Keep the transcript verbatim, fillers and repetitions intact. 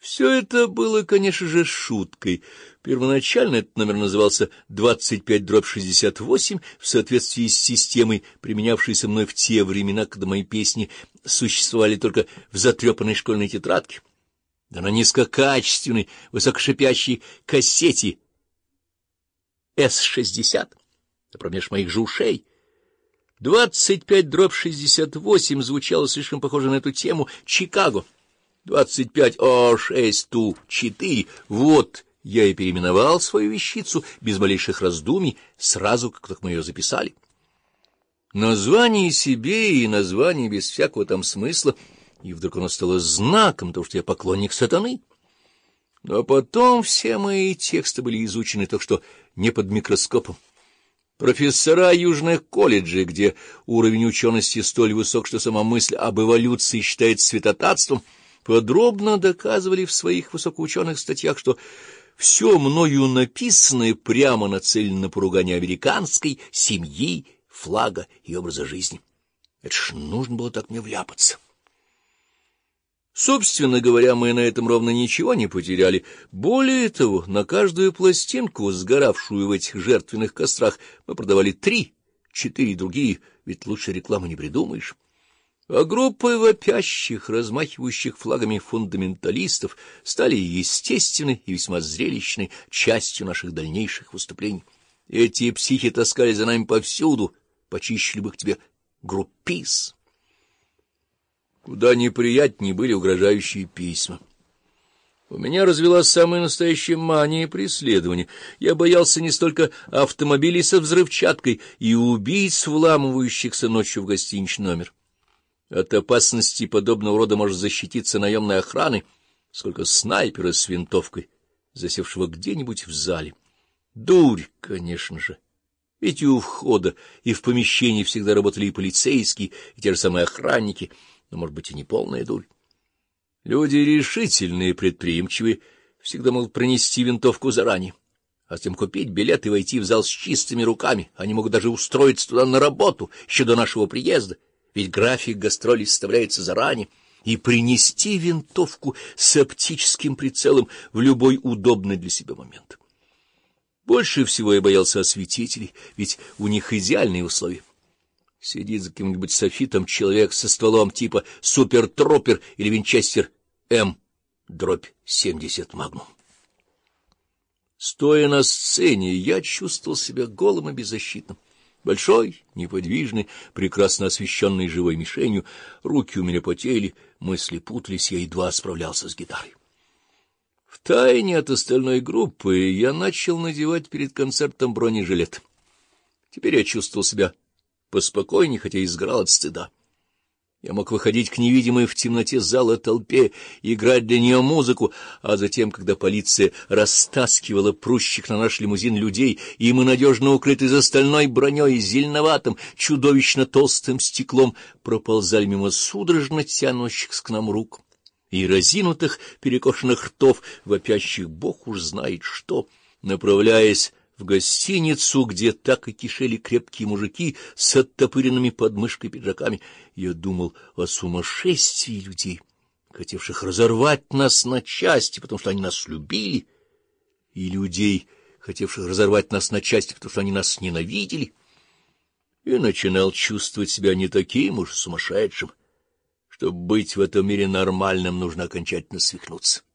Все это было, конечно же, шуткой. Первоначально этот номер назывался двадцать пять дробь шестьдесят восемь в соответствии с системой, применявшейся мной в те времена, когда мои песни существовали только в затрепанной школьной тетрадке, да на низкокачественной, высокошипящей кассете эс шестьдесят, а промеж моих же ушей. двадцать пять дробь шестьдесят восемь звучало слишком похоже на эту тему «Чикаго». двадцать пять о шесть ту четыре. Вот я и переименовал свою вещицу без малейших раздумий, сразу, как только мы ее записали. Название себе и название без всякого там смысла, и вдруг оно стало знаком того, что я поклонник сатаны. Но потом все мои тексты были изучены, так что не под микроскопом. Профессора южных колледжей, где уровень учености столь высок, что сама мысль об эволюции считается святотатством, подробно доказывали в своих высокоученых статьях, что все мною написанное прямо нацелено на поругание американской семьи, флага и образа жизни. Это ж нужно было так мне вляпаться. Собственно говоря, мы на этом ровно ничего не потеряли. Более того, на каждую пластинку, сгоравшую в этих жертвенных кострах, мы продавали три, четыре другие, ведь лучше рекламы не придумаешь. А группы вопящих, размахивающих флагами фундаменталистов стали естественной и весьма зрелищной частью наших дальнейших выступлений. Эти психи таскали за нами повсюду, почище любых тебе группис. Куда неприятнее были угрожающие письма. У меня развелась самая настоящая мания преследования. Я боялся не столько автомобилей со взрывчаткой и убийц, вламывающихся ночью в гостиничный номер. От опасности подобного рода может защититься наемной охраны, сколько снайпера с винтовкой, засевшего где-нибудь в зале. Дурь, конечно же. Ведь и у входа, и в помещении всегда работали и полицейские, и те же самые охранники, но, может быть, и не полная дурь. Люди решительные и предприимчивые всегда могут пронести винтовку заранее, а затем купить билет и войти в зал с чистыми руками. Они могут даже устроиться туда на работу еще до нашего приезда, ведь график гастролей составляется заранее, и принести винтовку с оптическим прицелом в любой удобный для себя момент. Больше всего я боялся осветителей, ведь у них идеальные условия. Сидит за каким-нибудь софитом человек со стволом типа Супер-Тропер или Винчестер М дробь семьдесят Магнум. Стоя на сцене, я чувствовал себя голым и беззащитным. Большой, неподвижный, прекрасно освещенный живой мишенью, руки у меня потели, мысли путались, я едва справлялся с гитарой. Втайне от остальной группы я начал надевать перед концертом бронежилет. Теперь я чувствовал себя поспокойнее, хотя и сгорал от стыда. Я мог выходить к невидимой в темноте зала толпе, играть для нее музыку, а затем, когда полиция растаскивала прущих на наш лимузин людей, и мы, надежно укрыты за стальной броней, зеленоватым, чудовищно толстым стеклом, проползали мимо судорожно тянущихся к нам рук и разинутых перекошенных ртов, вопящих бог уж знает что, направляясь в гостиницу, где так и кишели крепкие мужики с оттопыренными подмышкой пиджаками, я думал о сумасшествии людей, хотевших разорвать нас на части, потому что они нас любили, и людей, хотевших разорвать нас на части, потому что они нас ненавидели, и начинал чувствовать себя не таким уж сумасшедшим. Чтобы быть в этом мире нормальным, нужно окончательно свихнуться.